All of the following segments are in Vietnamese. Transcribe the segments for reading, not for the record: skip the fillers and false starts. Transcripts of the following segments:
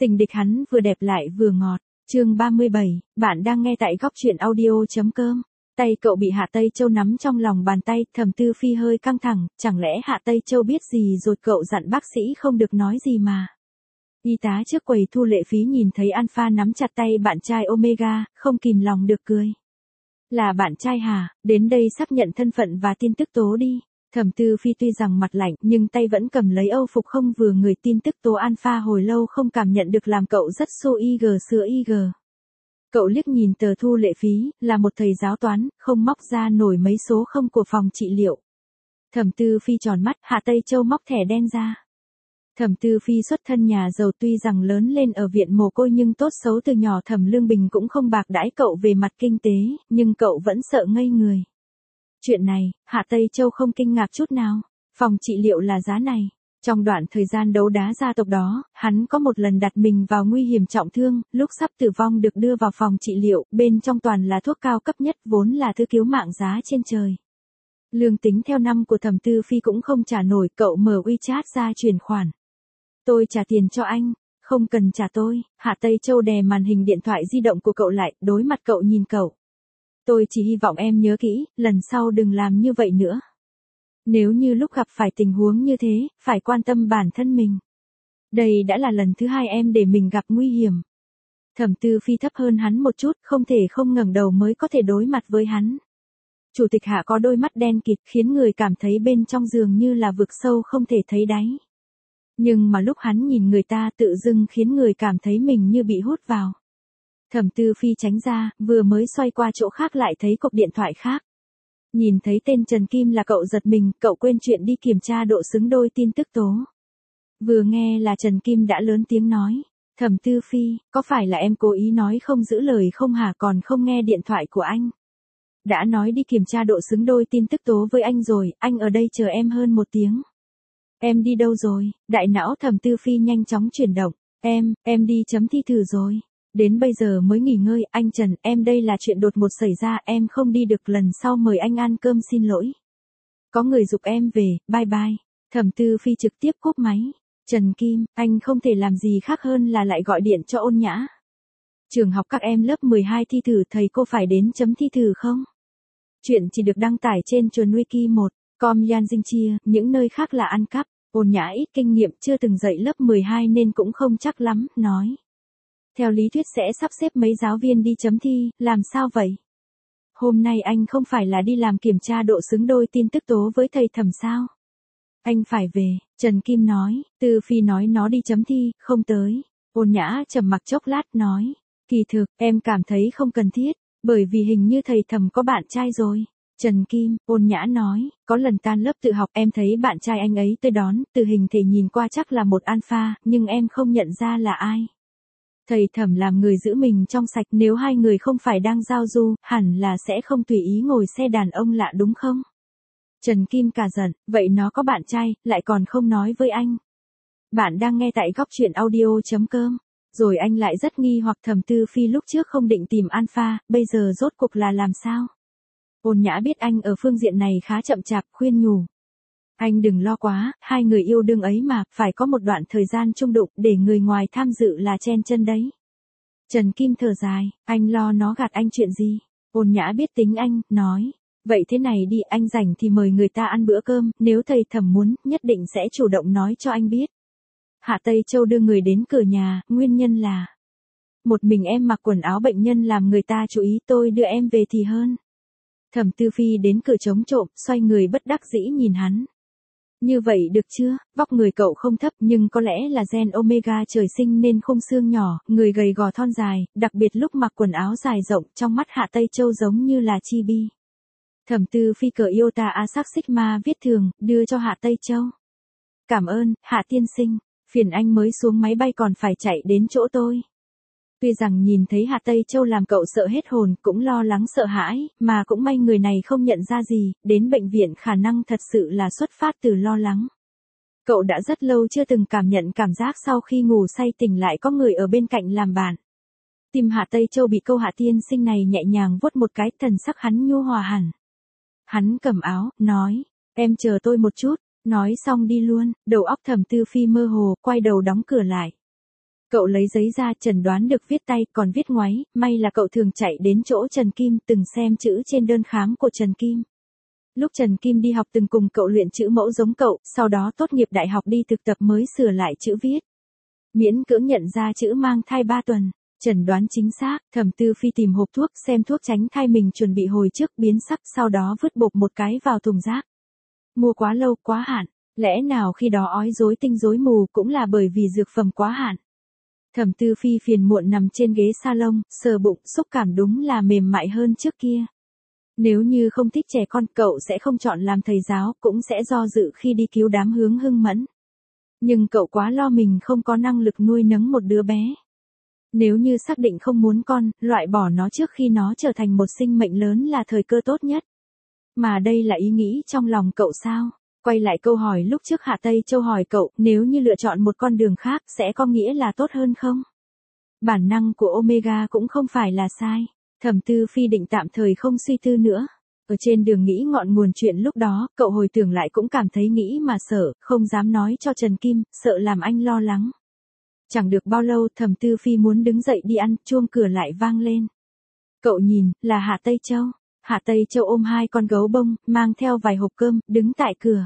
Tình địch hắn vừa đẹp lại vừa ngọt. Chương 37, bạn đang nghe tại góc truyện audio.com. Tay cậu bị Hạ Tây Châu nắm trong lòng bàn tay, Thẩm Tư Phi hơi căng thẳng, chẳng lẽ Hạ Tây Châu biết gì rồi cậu dặn bác sĩ không được nói gì mà. Y tá trước quầy thu lệ phí nhìn thấy Alpha nắm chặt tay bạn trai Omega, không kìm lòng được cười. Là bạn trai hả, đến đây xác nhận thân phận và tin tức tố đi. Thẩm Tư Phi tuy rằng mặt lạnh nhưng tay vẫn cầm lấy âu phục không vừa người tin tức tố Alpha hồi lâu không cảm nhận được làm cậu rất xô IG sữa IG. Cậu liếc nhìn tờ thu lệ phí, là một thầy giáo toán, không móc ra nổi mấy số không của phòng trị liệu. Thẩm Tư Phi tròn mắt, Hạ Tây Châu móc thẻ đen ra. Thẩm Tư Phi xuất thân nhà giàu tuy rằng lớn lên ở viện mồ côi nhưng tốt xấu từ nhỏ Thẩm Lương Bình cũng không bạc đãi cậu về mặt kinh tế, nhưng cậu vẫn sợ ngây người. Chuyện này, Hạ Tây Châu không kinh ngạc chút nào. Phòng trị liệu là giá này. Trong đoạn thời gian đấu đá gia tộc đó, hắn có một lần đặt mình vào nguy hiểm trọng thương, lúc sắp tử vong được đưa vào phòng trị liệu, bên trong toàn là thuốc cao cấp nhất vốn là thứ cứu mạng giá trên trời. Lương tính theo năm của Thẩm Tư Phi cũng không trả nổi, cậu mở WeChat ra chuyển khoản. Tôi trả tiền cho anh, không cần trả tôi. Hạ Tây Châu đè màn hình điện thoại di động của cậu lại, đối mặt cậu nhìn cậu. Tôi chỉ hy vọng em nhớ kỹ, lần sau đừng làm như vậy nữa. Nếu như lúc gặp phải tình huống như thế, phải quan tâm bản thân mình. Đây đã là lần thứ hai em để mình gặp nguy hiểm. Thẩm Tư Phi thấp hơn hắn một chút, không thể không ngẩng đầu mới có thể đối mặt với hắn. Chủ tịch Hạ có đôi mắt đen kịt khiến người cảm thấy bên trong giường như là vực sâu không thể thấy đáy. Nhưng mà lúc hắn nhìn người ta tự dưng khiến người cảm thấy mình như bị hút vào. Thẩm Tư Phi tránh ra, vừa mới xoay qua chỗ khác lại thấy cục điện thoại khác. Nhìn thấy tên Trần Kim là cậu giật mình, cậu quên chuyện đi kiểm tra độ xứng đôi tin tức tố. Vừa nghe là Trần Kim đã lớn tiếng nói. Thẩm Tư Phi, có phải là em cố ý nói không giữ lời không hả, còn không nghe điện thoại của anh? Đã nói đi kiểm tra độ xứng đôi tin tức tố với anh rồi, anh ở đây chờ em hơn 1 tiếng. Em đi đâu rồi? Đại não Thẩm Tư Phi nhanh chóng chuyển động. Em đi chấm thi thử rồi. Đến bây giờ mới nghỉ ngơi, anh Trần, em đây là chuyện đột ngột xảy ra, em không đi được, lần sau mời anh ăn cơm, xin lỗi. Có người giục em về, bye bye. Thẩm Tư Phi trực tiếp cúp máy. Trần Kim, anh không thể làm gì khác hơn là lại gọi điện cho Ôn Nhã. Trường học các em lớp 12 thi thử, thầy cô phải đến chấm thi thử không? Chuyện chỉ được đăng tải trên chuồn wiki 1.com Yan Dinh Chia, những nơi khác là ăn cắp. Ôn Nhã ít kinh nghiệm, chưa từng dạy lớp 12 nên cũng không chắc lắm, nói. Theo lý thuyết sẽ sắp xếp mấy giáo viên đi chấm thi, làm sao vậy? Hôm nay anh không phải là đi làm kiểm tra độ xứng đôi tin tức tố với thầy Thẩm sao? Anh phải về, Trần Kim nói. Tư Phi nói nó đi chấm thi, không tới. Ôn Nhã trầm mặc chốc lát nói. Kỳ thực, em cảm thấy không cần thiết, bởi vì hình như thầy Thẩm có bạn trai rồi. Trần Kim, Ôn Nhã nói, có lần tan lớp tự học em thấy bạn trai anh ấy tới đón, từ hình thể nhìn qua chắc là một alpha, nhưng em không nhận ra là ai. Thầy Thẩm làm người giữ mình trong sạch, nếu hai người không phải đang giao du, hẳn là sẽ không tùy ý ngồi xe đàn ông lạ đúng không? Trần Kim cả giận, vậy nó có bạn trai, lại còn không nói với anh. Bạn đang nghe tại góc truyện audio.com. Rồi anh lại rất nghi hoặc Thẩm Tư Phi lúc trước không định tìm alpha, bây giờ rốt cuộc là làm sao? Ôn Nhã biết anh ở phương diện này khá chậm chạp, khuyên nhủ. Anh đừng lo quá, hai người yêu đương ấy mà, phải có một đoạn thời gian chung đụng, để người ngoài tham dự là chen chân đấy. Trần Kim thở dài, anh lo nó gạt anh chuyện gì? Ôn Nhã biết tính anh, nói. Vậy thế này đi, anh rảnh thì mời người ta ăn bữa cơm, nếu thầy Thẩm muốn, nhất định sẽ chủ động nói cho anh biết. Hạ Tây Châu đưa người đến cửa nhà, nguyên nhân là. Một mình em mặc quần áo bệnh nhân làm người ta chú ý, tôi đưa em về thì hơn. Thẩm Tư Phi đến cửa chống trộm, xoay người bất đắc dĩ nhìn hắn. Như vậy được chưa, vóc người cậu không thấp nhưng có lẽ là gen Omega trời sinh nên khung xương nhỏ, người gầy gò thon dài, đặc biệt lúc mặc quần áo dài rộng, trong mắt Hạ Tây Châu giống như là chibi. Thẩm Tư Phi cờ Iota Asac Sigma viết thường, đưa cho Hạ Tây Châu. Cảm ơn, Hạ tiên sinh, phiền anh mới xuống máy bay còn phải chạy đến chỗ tôi. Tuy rằng nhìn thấy Hạ Tây Châu làm cậu sợ hết hồn, cũng lo lắng sợ hãi, mà cũng may người này không nhận ra gì, đến bệnh viện khả năng thật sự là xuất phát từ lo lắng. Cậu đã rất lâu chưa từng cảm nhận cảm giác sau khi ngủ say tỉnh lại có người ở bên cạnh làm bạn. Tim Hạ Tây Châu bị câu Hạ tiên sinh này nhẹ nhàng vuốt một cái, thần sắc hắn nhu hòa hẳn. Hắn cầm áo, nói, em chờ tôi một chút, nói xong đi luôn, đầu óc Thẩm Tư Phi mơ hồ, quay đầu đóng cửa lại. Cậu lấy giấy ra, chẩn đoán được viết tay, còn viết ngoáy, may là cậu thường chạy đến chỗ Trần Kim, từng xem chữ trên đơn khám của Trần Kim. Lúc Trần Kim đi học từng cùng cậu luyện chữ mẫu giống cậu, sau đó tốt nghiệp đại học đi thực tập mới sửa lại chữ viết. Miễn cưỡng nhận ra chữ mang thai 3 tuần. Chẩn đoán chính xác, Thẩm Tư Phi tìm hộp thuốc xem thuốc tránh thai mình chuẩn bị hồi trước biến sắc, sau đó vứt bộp một cái vào thùng rác. Mua quá lâu, quá hạn, lẽ nào khi đó ói rối tinh rối mù cũng là bởi vì dược phẩm quá hạn. Thẩm Tư Phi phiền muộn nằm trên ghế salon, sờ bụng, xúc cảm đúng là mềm mại hơn trước kia. Nếu như không thích trẻ con, cậu sẽ không chọn làm thầy giáo, cũng sẽ do dự khi đi cứu đám Hướng Hưng Mẫn. Nhưng cậu quá lo mình không có năng lực nuôi nấng một đứa bé. Nếu như xác định không muốn con, loại bỏ nó trước khi nó trở thành một sinh mệnh lớn là thời cơ tốt nhất. Mà đây là ý nghĩ trong lòng cậu sao? Quay lại câu hỏi lúc trước Hạ Tây Châu hỏi cậu, nếu như lựa chọn một con đường khác sẽ có nghĩa là tốt hơn không? Bản năng của Omega cũng không phải là sai. Thẩm Tư Phi định tạm thời không suy tư nữa. Ở trên đường nghĩ ngọn nguồn chuyện lúc đó, cậu hồi tưởng lại cũng cảm thấy nghĩ mà sợ, không dám nói cho Trần Kim, sợ làm anh lo lắng. Chẳng được bao lâu, Thẩm Tư Phi muốn đứng dậy đi ăn, chuông cửa lại vang lên. Cậu nhìn, là Hạ Tây Châu. Hạ Tây Châu ôm 2 con gấu bông, mang theo vài hộp cơm, đứng tại cửa.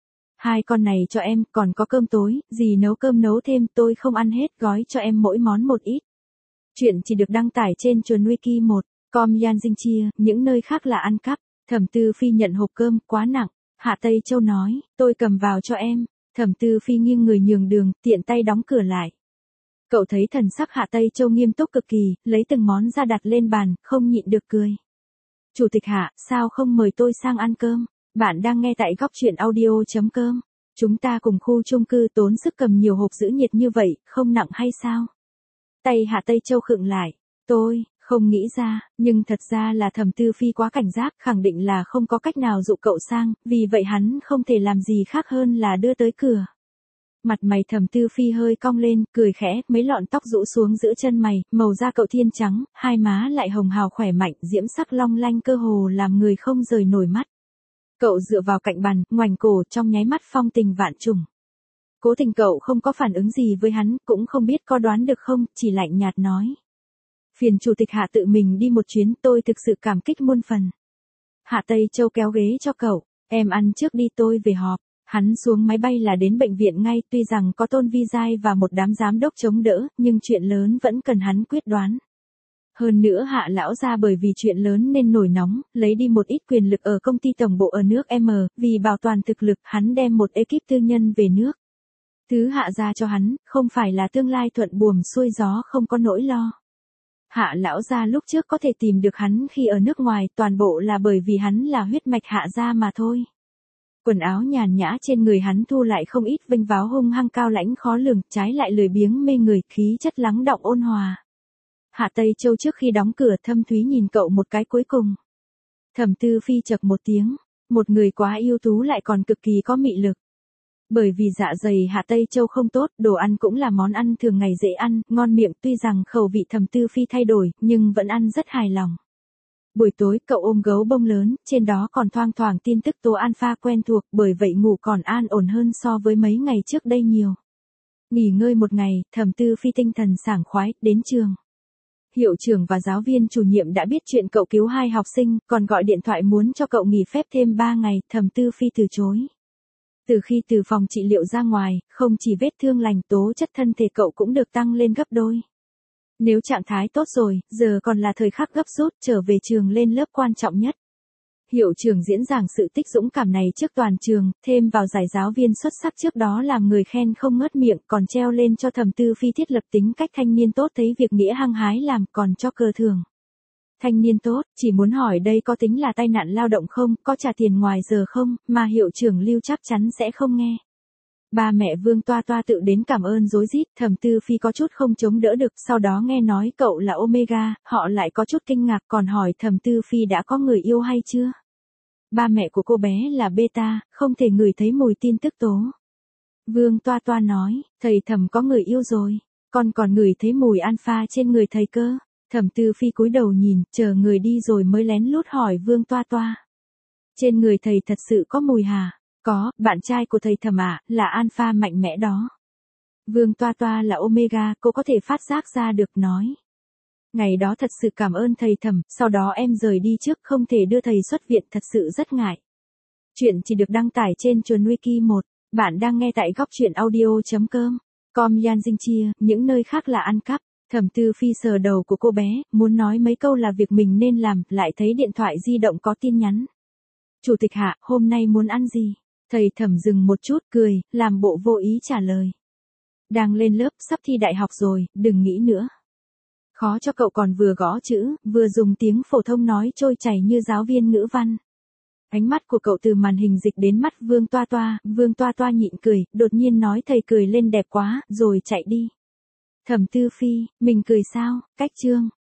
2 con này cho em, còn có cơm tối, dì nấu cơm nấu thêm, tôi không ăn hết, gói cho em mỗi món một ít. Chuyện chỉ được đăng tải trên chuồn wiki 1.com Yan Dinh Chia, những nơi khác là ăn cắp. Thẩm Tư Phi nhận hộp cơm, quá nặng. Hạ Tây Châu nói, tôi cầm vào cho em. Thẩm Tư Phi nghiêng người nhường đường, tiện tay đóng cửa lại. Cậu thấy thần sắc Hạ Tây Châu nghiêm túc cực kỳ, lấy từng món ra đặt lên bàn, không nhịn được cười. Chủ tịch Hạ, sao không mời tôi sang ăn cơm? Bạn đang nghe tại góc truyện audio.com. Chúng ta cùng khu chung cư tốn sức cầm nhiều hộp giữ nhiệt như vậy, không nặng hay sao? Tay Hạ Tây Châu khựng lại. Tôi không nghĩ ra, nhưng thật ra là Thẩm Tư Phi quá cảnh giác, khẳng định là không có cách nào dụ cậu sang, vì vậy hắn không thể làm gì khác hơn là đưa tới cửa. Mặt mày Thẩm Tư Phi hơi cong lên, cười khẽ, mấy lọn tóc rũ xuống giữa chân mày, màu da cậu thiên trắng, hai má lại hồng hào khỏe mạnh, diễm sắc long lanh cơ hồ làm người không rời nổi mắt. Cậu dựa vào cạnh bàn, ngoảnh cổ, trong nháy mắt phong tình vạn trùng. Cố Tình cậu không có phản ứng gì với hắn, cũng không biết có đoán được không, chỉ lạnh nhạt nói. Phiền chủ tịch Hạ tự mình đi một chuyến, tôi thực sự cảm kích muôn phần. Hạ Tây Châu kéo ghế cho cậu, em ăn trước đi tôi về họp. Hắn xuống máy bay là đến bệnh viện ngay, tuy rằng có Tôn Vi Giai và một đám giám đốc chống đỡ, nhưng chuyện lớn vẫn cần hắn quyết đoán. Hơn nữa Hạ lão gia bởi vì chuyện lớn nên nổi nóng, lấy đi một ít quyền lực ở công ty tổng bộ ở nước M, vì bảo toàn thực lực, hắn đem một ekip tư nhân về nước. Thứ Hạ ra cho hắn, không phải là tương lai thuận buồm xuôi gió không có nỗi lo. Hạ lão gia lúc trước có thể tìm được hắn khi ở nước ngoài, toàn bộ là bởi vì hắn là huyết mạch Hạ gia mà thôi. Quần áo nhàn nhã trên người hắn thu lại không ít, vênh váo hung hăng cao lãnh khó lường, trái lại lười biếng mê người, khí chất lắng đọng ôn hòa. Hạ Tây Châu trước khi đóng cửa thâm thúy nhìn cậu một cái cuối cùng. Thẩm Tư Phi chậc một tiếng, một người quá ưu tú lại còn cực kỳ có mị lực. Bởi vì dạ dày Hạ Tây Châu không tốt, đồ ăn cũng là món ăn thường ngày dễ ăn, ngon miệng, tuy rằng khẩu vị Thẩm Tư Phi thay đổi, nhưng vẫn ăn rất hài lòng. Buổi tối cậu ôm gấu bông lớn, trên đó còn thoang thoảng tin tức tố alpha quen thuộc, bởi vậy ngủ còn an ổn hơn so với mấy ngày trước đây nhiều. Nghỉ ngơi một ngày, Thẩm Tư Phi tinh thần sảng khoái, đến trường. Hiệu trưởng và giáo viên chủ nhiệm đã biết chuyện cậu cứu 2 học sinh, còn gọi điện thoại muốn cho cậu nghỉ phép thêm 3 ngày, Thẩm Tư Phi từ chối. Từ khi từ phòng trị liệu ra ngoài, không chỉ vết thương lành, tố chất thân thể cậu cũng được tăng lên gấp đôi. Nếu trạng thái tốt rồi, giờ còn là thời khắc gấp rút, trở về trường lên lớp quan trọng nhất. Hiệu trưởng diễn giảng sự tích dũng cảm này trước toàn trường, thêm vào giải giáo viên xuất sắc trước đó làm người khen không ngớt miệng, còn treo lên cho Thẩm Tư Phi thiết lập tính cách thanh niên tốt, thấy việc nghĩa hăng hái làm, còn cho cờ thưởng. Thanh niên tốt, chỉ muốn hỏi đây có tính là tai nạn lao động không, có trả tiền ngoài giờ không, mà hiệu trưởng Lưu chắc chắn sẽ không nghe. Ba mẹ Vương Toa Toa tự đến cảm ơn rối rít, Thẩm Tư Phi có chút không chống đỡ được, sau đó nghe nói cậu là Omega, họ lại có chút kinh ngạc, còn hỏi Thẩm Tư Phi đã có người yêu hay chưa. Ba mẹ của cô bé là Beta, không thể ngửi thấy mùi tin tức tố. Vương Toa Toa nói, thầy Thẩm có người yêu rồi, con còn ngửi thấy mùi alpha trên người thầy cơ. Thẩm Tư Phi cúi đầu nhìn, chờ người đi rồi mới lén lút hỏi Vương Toa Toa. Trên người thầy thật sự có mùi hả? Có, bạn trai của thầy Thẩm là alpha mạnh mẽ đó. Vương Toa Toa là Omega, cô có thể phát giác ra được nói. Ngày đó thật sự cảm ơn thầy Thẩm, sau đó em rời đi trước không thể đưa thầy xuất viện thật sự rất ngại. Chuyện chỉ được đăng tải trên chuồn Wiki 1. Bạn đang nghe tại góc truyện audio.com. Com Yan Dinh Chia, những nơi khác là ăn cắp. Thẩm Tư Phi sờ đầu của cô bé, muốn nói mấy câu là việc mình nên làm, lại thấy điện thoại di động có tin nhắn. Chủ tịch Hạ, hôm nay muốn ăn gì? Thầy Thẩm dừng một chút, cười, làm bộ vô ý trả lời. Đang lên lớp, sắp thi đại học rồi, đừng nghĩ nữa. Khó cho cậu còn vừa gõ chữ, vừa dùng tiếng phổ thông nói trôi chảy như giáo viên ngữ văn. Ánh mắt của cậu từ màn hình dịch đến mắt Vương Toa Toa nhịn cười, đột nhiên nói thầy cười lên đẹp quá, rồi chạy đi. Thẩm Tư Phi, mình cười sao, cách chương.